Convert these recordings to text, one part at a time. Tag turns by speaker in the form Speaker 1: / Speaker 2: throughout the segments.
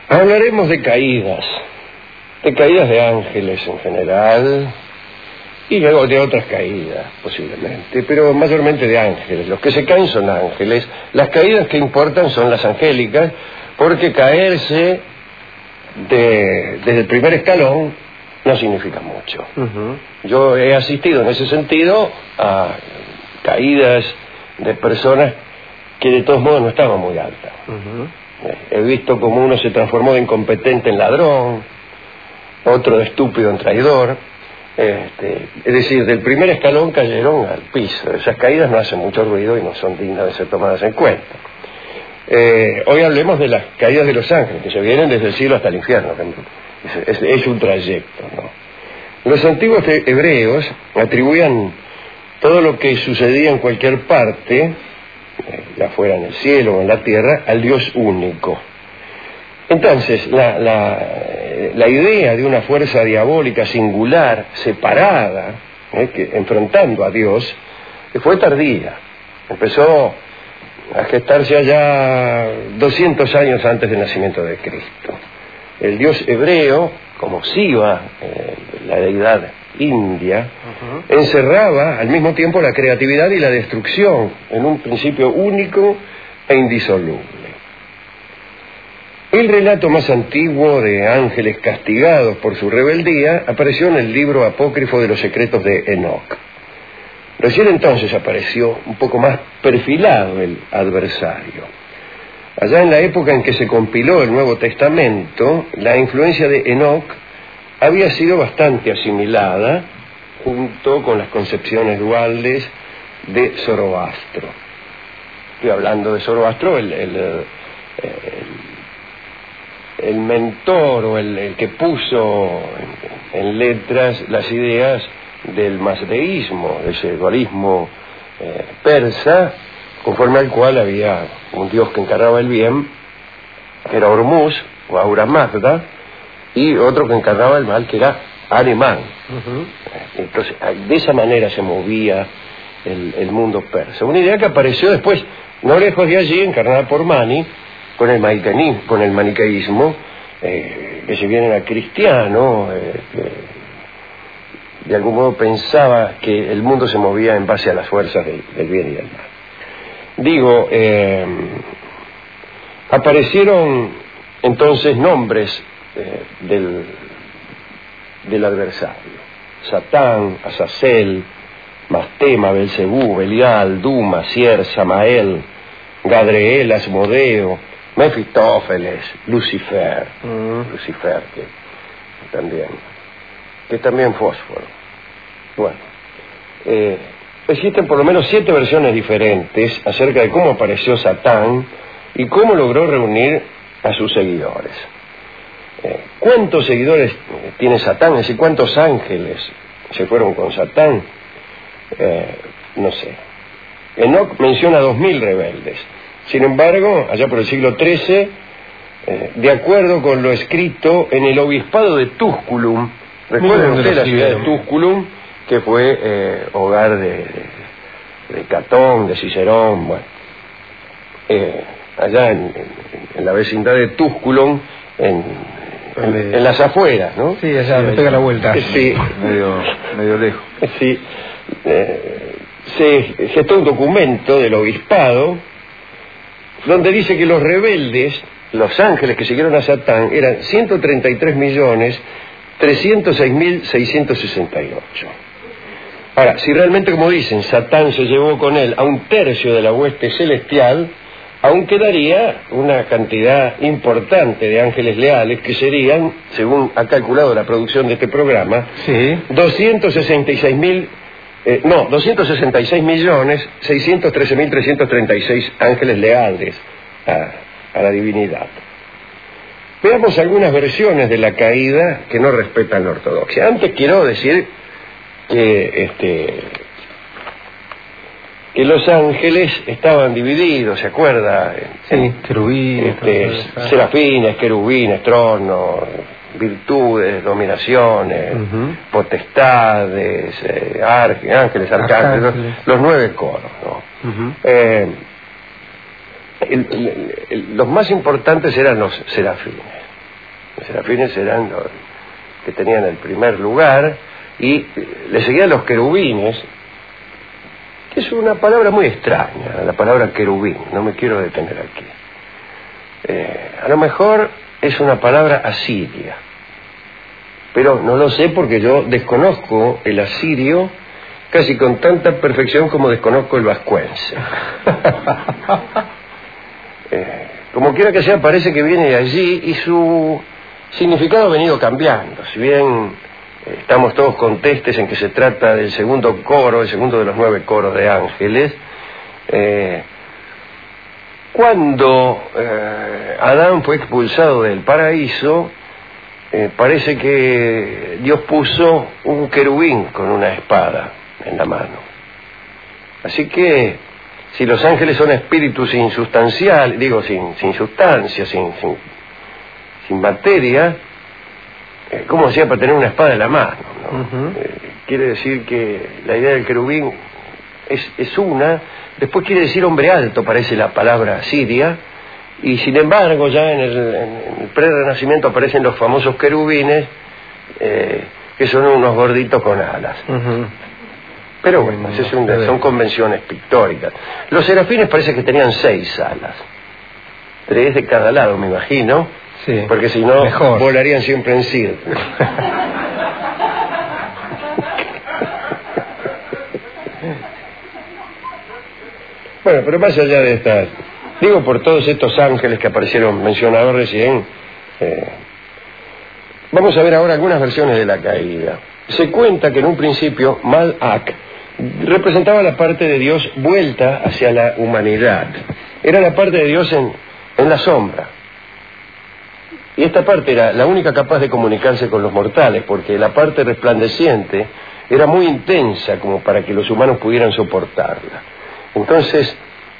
Speaker 1: Hablaremos de caídas de ángeles en general, y luego de otras caídas, posiblemente, pero mayormente de ángeles. Los que se caen son ángeles. Las caídas que importan son las angélicas, porque caerse desde el primer escalón no significa mucho. Yo he asistido en ese sentido a caídas de personas que de todos modos no estaban muy altas. He visto como uno se transformó de incompetente en ladrón, otro de estúpido en traidor. Es decir, del primer escalón cayeron al piso. Esas caídas no hacen mucho ruido y no son dignas de ser tomadas en cuenta. Hoy hablemos de las caídas de los ángeles, que se vienen desde el cielo hasta el infierno. Es un trayecto, ¿no? Los antiguos hebreos atribuían todo lo que sucedía en cualquier parte, ya fuera en el cielo o en la tierra, al Dios único. Entonces, la idea de una fuerza diabólica singular, separada, enfrentando a Dios, fue tardía. Empezó a gestarse allá 200 años antes del nacimiento de Cristo. El Dios hebreo, como Siva, la deidad india, encerraba al mismo tiempo la creatividad y la destrucción en un principio único e indisoluble. El relato más antiguo de ángeles castigados por su rebeldía apareció en el libro apócrifo de los secretos de Enoc. Recién entonces apareció un poco más perfilado el adversario. Allá en la época en que se compiló el Nuevo Testamento, la influencia de Enoc había sido bastante asimilada junto con las concepciones duales de Zoroastro. Estoy hablando de Zoroastro, el mentor o el que puso en letras las ideas del mazdeísmo, de ese dualismo persa, conforme al cual había un dios que encarnaba el bien, que era Hormuz o Ahura Mazda, y otro que encarnaba el mal, que era Ahriman. Entonces, de esa manera se movía el mundo persa. Una idea que apareció después, no lejos de allí, encarnada por Mani, con el maniqueísmo, que si bien era cristiano, de algún modo pensaba que el mundo se movía en base a las fuerzas del bien y del mal. Digo, aparecieron entonces nombres del adversario: Satán, Azazel, Mastema, Belcebú, Belial, Duma, Sier, Samael, Gadreel, Asmodeo, Mefistófeles, Lucifer, que también fósforo. Bueno, existen por lo menos 7 versiones diferentes acerca de cómo apareció Satán y cómo logró reunir a sus seguidores. ¿Cuántos seguidores tiene Satán? Es decir, ¿cuántos ángeles se fueron con Satán? No sé. Enoc menciona 2000 rebeldes. Sin embargo, allá por el siglo XIII, de acuerdo con lo escrito en el obispado de Tusculum, recuerden ustedes la ciudad de Tusculum, que fue hogar de Catón, de Cicerón, bueno, allá en la vecindad de Tusculum, en las afueras, ¿no?
Speaker 2: Sí, allá me pega la vuelta.
Speaker 1: Sí,
Speaker 3: medio lejos.
Speaker 1: Sí, se gestó un documento del obispado donde dice que los rebeldes, los ángeles que siguieron a Satán, eran 133.306.668. Ahora, si realmente, como dicen, Satán se llevó con él a 1/3 de la hueste celestial, aún quedaría una cantidad importante de ángeles leales que serían, según ha calculado la producción de este programa, 266.613.336 ángeles leales a la divinidad. Veamos algunas versiones de la caída que no respetan la ortodoxia. Antes quiero decir que los ángeles estaban divididos, ¿se acuerda?
Speaker 2: Sí, querubines,
Speaker 1: serafines, querubines, tronos, virtudes, dominaciones, potestades, ángeles, arcángeles, los 9 coros, ¿no? Los más importantes eran los serafines. Los serafines eran los que tenían el primer lugar, y le seguían los querubines, que es una palabra muy extraña, la palabra querubín, no me quiero detener aquí. A lo mejor es una palabra asiria, pero no lo sé porque yo desconozco el asirio casi con tanta perfección como desconozco el vascuense. Como quiera que sea, parece que viene de allí, y su significado ha venido cambiando. Si bien estamos todos contestes en que se trata del segundo coro, el segundo de los 9 coros de ángeles, cuando Adán fue expulsado del paraíso, parece que Dios puso un querubín con una espada en la mano. Así que si los ángeles son espíritus insustanciales, digo sin sustancia, sin materia, ¿cómo hacía para tener una espada en la mano, ¿no? Quiere decir que la idea del querubín es una. Después quiere decir hombre alto, parece la palabra siria, y sin embargo ya en el pre-renacimiento aparecen los famosos querubines, que son unos gorditos con alas. Pero bueno, son convenciones pictóricas. Los serafines parece que tenían 6 alas, 3 de cada lado, me imagino, sí, porque si no volarían siempre en círculo. Bueno, pero más allá de estas, digo por todos estos ángeles que aparecieron mencionados recién, vamos a ver ahora algunas versiones de la caída. Se cuenta que en un principio Malak representaba la parte de Dios vuelta hacia la humanidad. Era la parte de Dios en la sombra. Y esta parte era la única capaz de comunicarse con los mortales, porque la parte resplandeciente era muy intensa como para que los humanos pudieran soportarla. Entonces,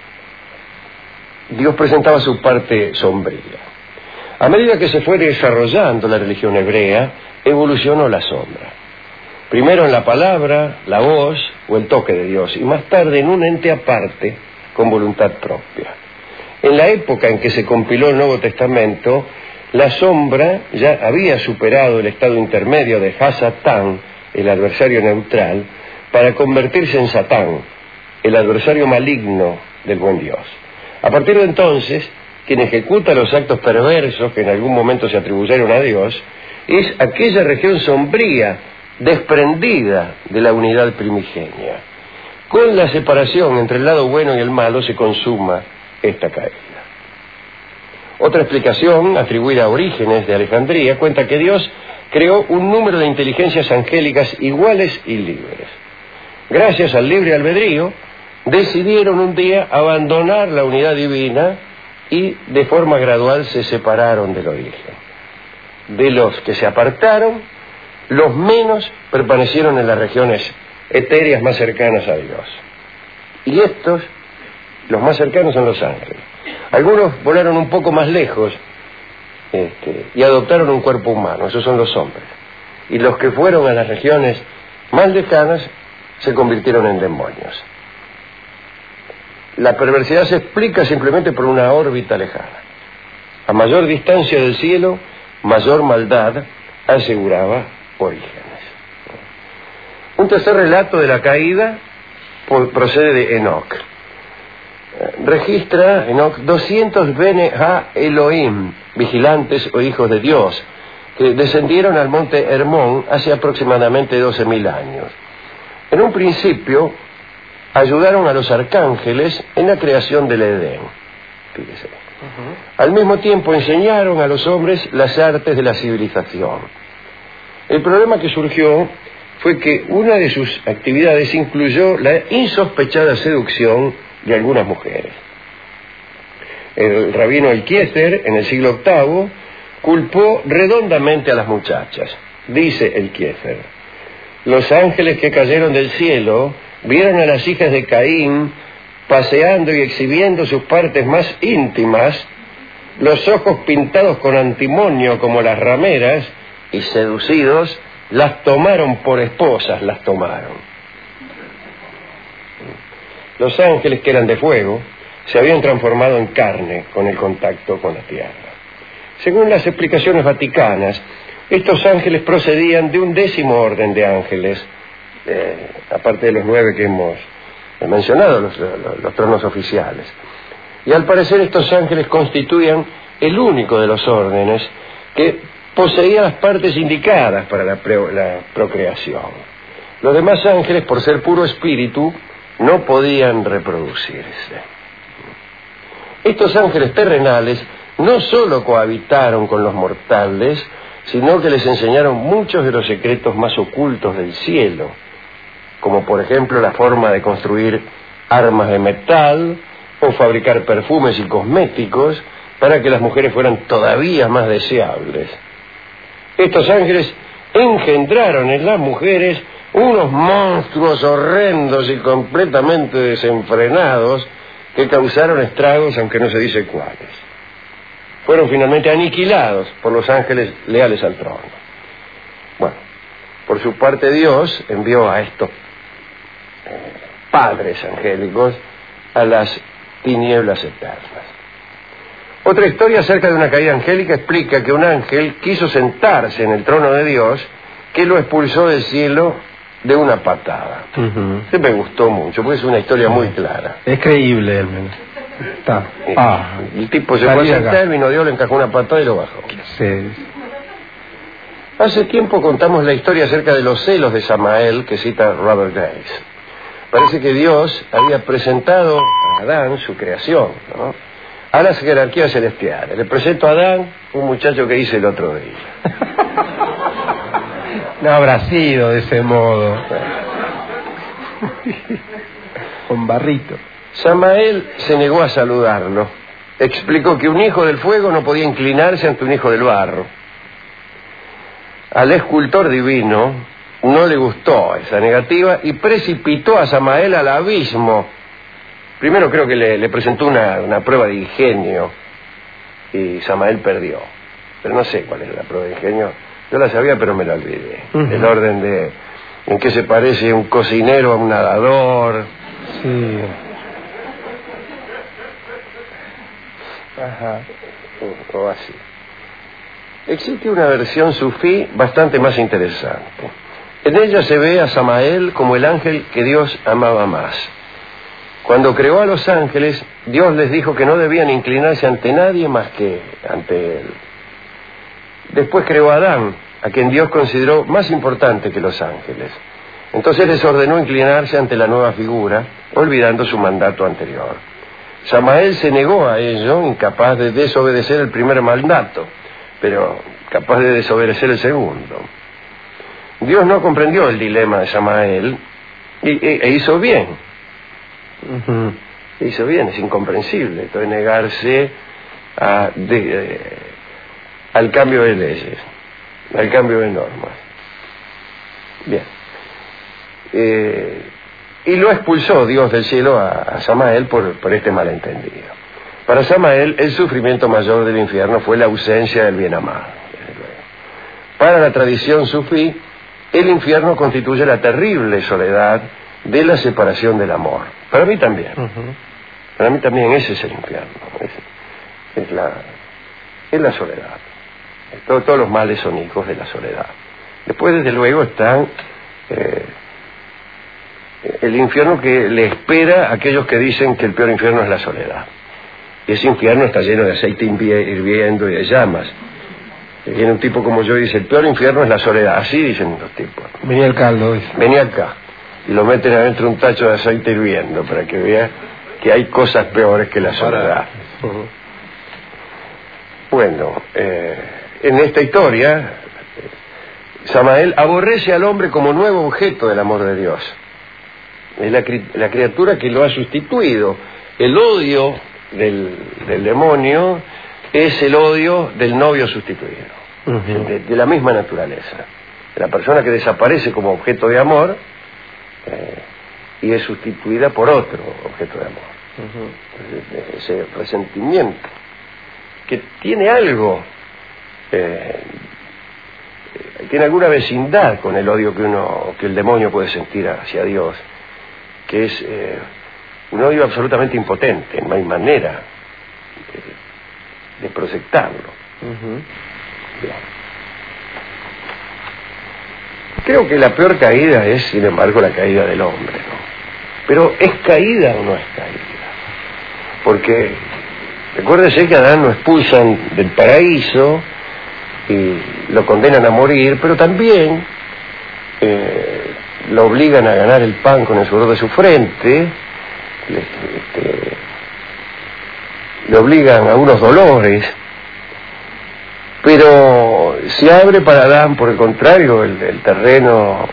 Speaker 1: Dios presentaba su parte sombría. A medida que se fue desarrollando la religión hebrea, evolucionó la sombra. Primero en la palabra, la voz o el toque de Dios, y más tarde en un ente aparte con voluntad propia. En la época en que se compiló el Nuevo Testamento, la sombra ya había superado el estado intermedio de Hasatán, el adversario neutral, para convertirse en Satán, el adversario maligno del buen Dios. A partir de entonces, quien ejecuta los actos perversos que en algún momento se atribuyeron a Dios es aquella región sombría desprendida de la unidad primigenia. Con la separación entre el lado bueno y el malo se consuma esta caída. Otra explicación, atribuida a Orígenes de Alejandría, cuenta que Dios creó un número de inteligencias angélicas iguales y libres. Gracias al libre albedrío, decidieron un día abandonar la unidad divina y de forma gradual se separaron del origen. De los que se apartaron, los menos permanecieron en las regiones etéreas más cercanas a Dios. Y estos, los más cercanos, son los ángeles. Algunos volaron un poco más lejos y adoptaron un cuerpo humano, esos son los hombres. Y los que fueron a las regiones más lejanas se convirtieron en demonios. La perversidad se explica simplemente por una órbita lejana. A mayor distancia del cielo, mayor maldad, aseguraba Orígenes. Un tercer relato de la caída procede de Enoc. Registra Enoc 200 Bene Ha Elohim, vigilantes o hijos de Dios, que descendieron al monte Hermón hace aproximadamente 12.000 años. En un principio ayudaron a los arcángeles en la creación del Edén. Fíjese. Al mismo tiempo enseñaron a los hombres las artes de la civilización. El problema que surgió fue que una de sus actividades incluyó la insospechada seducción de algunas mujeres. El rabino Elkiezer, en el siglo VIII, culpó redondamente a las muchachas. Dice Elkiezer: los ángeles que cayeron del cielo vieron a las hijas de Caín paseando y exhibiendo sus partes más íntimas, los ojos pintados con antimonio como las rameras, y seducidos, las tomaron por esposas, las tomaron. Los ángeles, que eran de fuego, se habían transformado en carne con el contacto con la tierra. Según las explicaciones vaticanas, estos ángeles procedían de un 10º orden de ángeles, aparte de los 9 que hemos mencionado, los tronos oficiales. Y al parecer estos ángeles constituían el único de los órdenes que poseía las partes indicadas para la procreación. Los demás ángeles, por ser puro espíritu, no podían reproducirse. Estos ángeles terrenales no solo cohabitaron con los mortales, sino que les enseñaron muchos de los secretos más ocultos del cielo, como por ejemplo la forma de construir armas de metal o fabricar perfumes y cosméticos para que las mujeres fueran todavía más deseables. Estos ángeles engendraron en las mujeres unos monstruos horrendos y completamente desenfrenados que causaron estragos, aunque no se dice cuáles. Fueron finalmente aniquilados por los ángeles leales al trono. Bueno, por su parte Dios envió a estos padres angélicos a las tinieblas eternas. Otra historia acerca de una caída angélica explica que un ángel quiso sentarse en el trono de Dios, que lo expulsó del cielo de una patada. Se me gustó mucho, porque es una historia muy clara.
Speaker 2: Es creíble, al menos. Está.
Speaker 1: El tipo se fue a sentar, vino Dios, le encajó una patada y lo bajó.
Speaker 2: Sí.
Speaker 1: Hace tiempo contamos la historia acerca de los celos de Samael, que cita Robert Grace. Parece que Dios había presentado a Adán su creación, ¿no?, a las jerarquías celestiales. Le presento a Adán, un muchacho que hice el otro día.
Speaker 2: No habrá sido de ese modo. Con barrito.
Speaker 1: Samael se negó a saludarlo. Explicó que un hijo del fuego no podía inclinarse ante un hijo del barro. Al escultor divino no le gustó esa negativa y precipitó a Samael al abismo. Primero creo que le presentó una prueba de ingenio y Samael perdió. Pero no sé cuál era la prueba de ingenio. Yo la sabía, pero me la olvidé. El orden de en qué se parece un cocinero a un nadador.
Speaker 2: Sí.
Speaker 1: Ajá. O así. Existe una versión sufí bastante más interesante. En ella se ve a Samael como el ángel que Dios amaba más. Cuando creó a los ángeles, Dios les dijo que no debían inclinarse ante nadie más que ante Él. Después creó a Adán, a quien Dios consideró más importante que los ángeles. Entonces les ordenó inclinarse ante la nueva figura, olvidando su mandato anterior. Samael se negó a ello, incapaz de desobedecer el primer mandato, pero capaz de desobedecer el segundo. Dios no comprendió el dilema de Samael e hizo bien. Hizo bien, es incomprensible esto de negarse al cambio de leyes, al cambio de normas. Bien. Y lo expulsó Dios del cielo a Samael por este malentendido. Para Samael, el sufrimiento mayor del infierno fue la ausencia del bien amado. Para la tradición sufí, el infierno constituye la terrible soledad de la separación del amor. Para mí también. Para mí también ese es el infierno. Es la soledad. Todos los males son hijos de la soledad. Después, desde luego, están el infierno que le espera a aquellos que dicen que el peor infierno es la soledad. Y ese infierno está lleno de aceite hirviendo y de llamas. Y viene un tipo como yo y dice, el peor infierno es la soledad. Así dicen los tipos.
Speaker 2: Venía el caldo, dice.
Speaker 1: Venía acá. Y lo meten adentro un tacho de aceite hirviendo para que vea que hay cosas peores que la soledad. Bueno, en esta historia, Samael aborrece al hombre como nuevo objeto del amor de Dios. Es la criatura que lo ha sustituido. El odio del demonio es el odio del novio sustituido, de la misma naturaleza. De la persona que desaparece como objeto de amor y es sustituida por otro objeto de amor. Ese resentimiento que tiene algo, tiene alguna vecindad con el odio que el demonio puede sentir hacia Dios, que es un odio absolutamente impotente, no hay manera de proyectarlo. Bien. Creo que la peor caída es, sin embargo, la caída del hombre, ¿no? Pero ¿es caída o no es caída? Porque recuérdese que a Adán lo expulsan del paraíso y lo condenan a morir, pero también lo obligan a ganar el pan con el sudor de su frente, le obligan a unos dolores, pero se abre para Adán, por el contrario, el terreno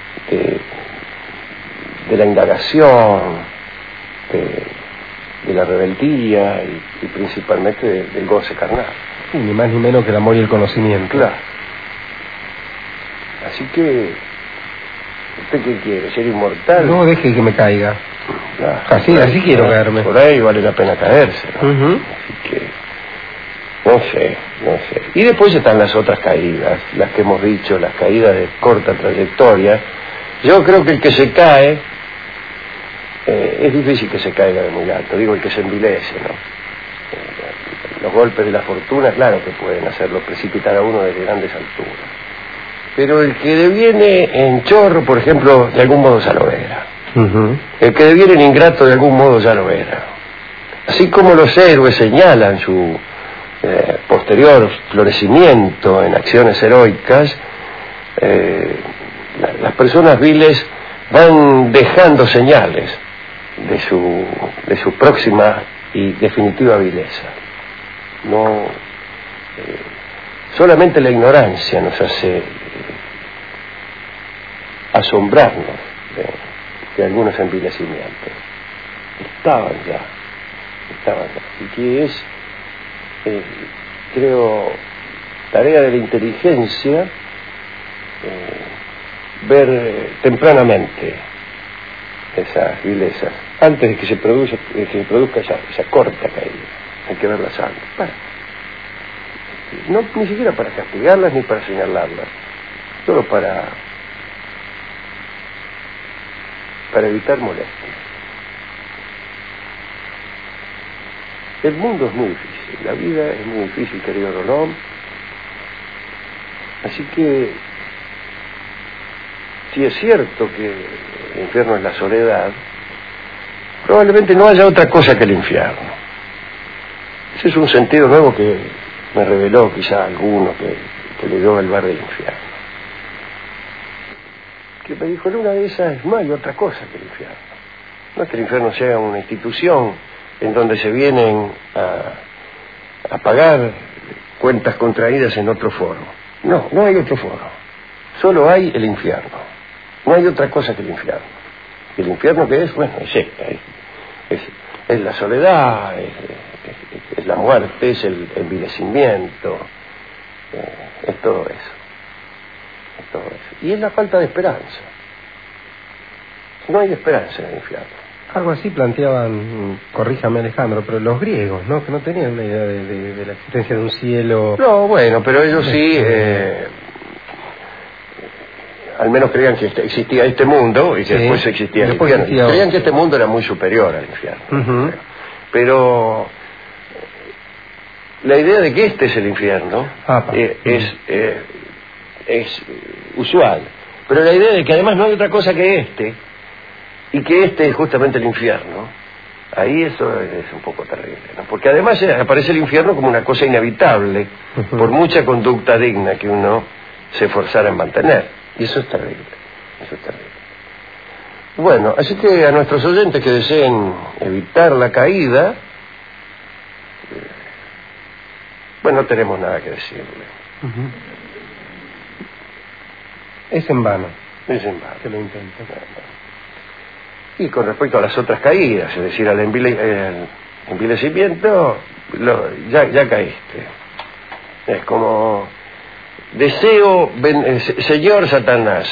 Speaker 1: de la indagación, de la rebeldía y principalmente del goce carnal.
Speaker 2: Sí, ni más ni menos que el amor y el conocimiento.
Speaker 1: Claro. Así que, ¿usted qué quiere? ¿Ser inmortal?
Speaker 2: No deje que me caiga.
Speaker 1: Claro,
Speaker 2: así quiero caerme.
Speaker 1: Por ahí vale la pena caerse, ¿no? Así que, no sé. Y después están las otras caídas, las que hemos dicho, las caídas de corta trayectoria. Yo creo que el que se cae, es difícil que se caiga de muy alto, digo el que se envilece, ¿no? Los golpes de la fortuna, claro que pueden hacerlo precipitar a uno desde grandes alturas. Pero el que deviene en chorro, por ejemplo, de algún modo ya lo era. El que deviene en ingrato, de algún modo ya lo era. Así como los héroes señalan su posterior florecimiento en acciones heroicas, las personas viles van dejando señales de su próxima y definitiva vileza. No, solamente la ignorancia nos hace asombrarnos de algunos envilecimientos. Estaban ya. Y que es, creo, tarea de la inteligencia ver tempranamente esas vilezas, antes de que se produzca esa corta caída. Hay que verlas antes. No, ni siquiera para castigarlas ni para señalarlas, solo para evitar molestias. El mundo es muy difícil, la vida es muy difícil, querido Rolón. Así que, si es cierto que el infierno es la soledad, probablemente no haya otra cosa que el infierno. Ese es un sentido nuevo que me reveló quizá alguno que leyó El bar del infierno. Que me dijo, en una de esas no hay otra cosa que el infierno. No es que el infierno sea una institución en donde se vienen a pagar cuentas contraídas en otro foro. No hay otro foro. Solo hay el infierno. No hay otra cosa que el infierno. ¿Y el infierno qué es? Bueno, es esta. Es la soledad, es la muerte, es el envilecimiento, es todo eso. Y es la falta de esperanza. No hay esperanza en el infierno.
Speaker 2: Algo así planteaban, corríjame Alejandro, pero los griegos, ¿no? Que no tenían una idea de la existencia de un cielo.
Speaker 1: No, bueno, pero ellos sí, al menos creían que existía este mundo y que después existía el infierno. Creían que este mundo era muy superior al infierno. Pero la idea de que este es el infierno es usual. Pero la idea de que además no hay otra cosa que este, y que este es justamente el infierno, ahí eso es un poco terrible, ¿no? Porque además aparece el infierno como una cosa inevitable, por mucha conducta digna que uno se esforzara en mantener. Y eso es terrible, Bueno, así que a nuestros oyentes que deseen evitar la caída, bueno, no tenemos nada que decirle.
Speaker 2: Es en vano.
Speaker 1: Que lo intenten. Y con respecto a las otras caídas, es decir, al envilecimiento, ya caíste. Es como deseo, señor Satanás,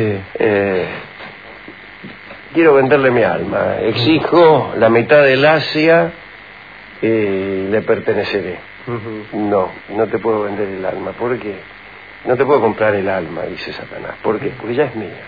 Speaker 1: quiero venderle mi alma, exijo la mitad del Asia y le perteneceré. No te puedo vender el alma, porque no te puedo comprar el alma, dice Satanás. ¿Por qué? Porque ya es mía.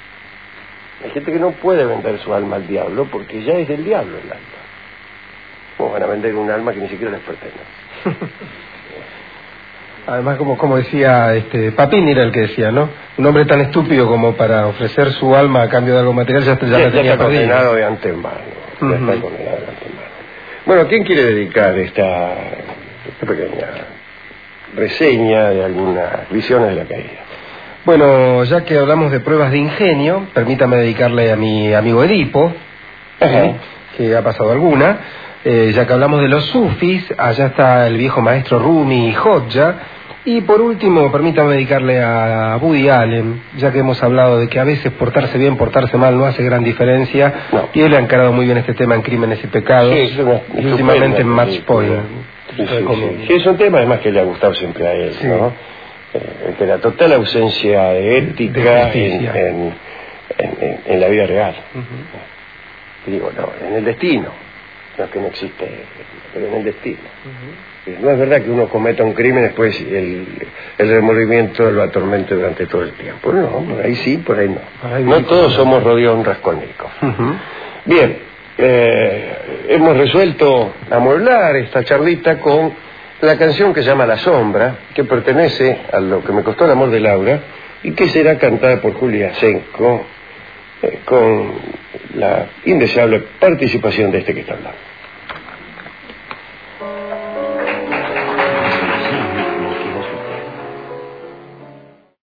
Speaker 1: Hay gente que no puede vender su alma al diablo porque ya es del diablo el alma. ¿Cómo van a vender un alma que ni siquiera les pertenece?
Speaker 2: Además, como decía Papini, era el que decía, ¿no? Un hombre tan estúpido como para ofrecer su alma a cambio de algo material ya la tenía
Speaker 1: está
Speaker 2: perdida.
Speaker 1: condenado de antemano. Ya está condenado de antemano. Bueno, ¿quién quiere dedicar esta pequeña reseña de algunas visiones de la caída?
Speaker 2: Bueno, ya que hablamos de pruebas de ingenio, permítame dedicarle a mi amigo Edipo, que ha pasado alguna. Ya que hablamos de los sufis, allá está el viejo maestro Rumi y Hodja. Y por último, permítame dedicarle a Woody Allen, ya que hemos hablado de que a veces portarse bien, portarse mal no hace gran diferencia, y él ha encarado muy bien este tema en Crímenes y Pecados, y últimamente en Match Point.
Speaker 1: Sí, es un tema además que le ha gustado siempre a él, ¿no? De la total ausencia de ética en la vida real. Digo, no, en el destino, no es que no existe, pero en el destino. No es verdad que uno cometa un crimen y después el remordimiento lo atormente durante todo el tiempo. No, por ahí sí, por ahí no. No todos somos Rodión Raskolnikov. Bien, hemos resuelto amueblar esta charlita con la canción que se llama La Sombra, que pertenece a Lo que me costó el amor de Laura, y que será cantada por Julia Senko, con la indeseable participación de este que está hablando.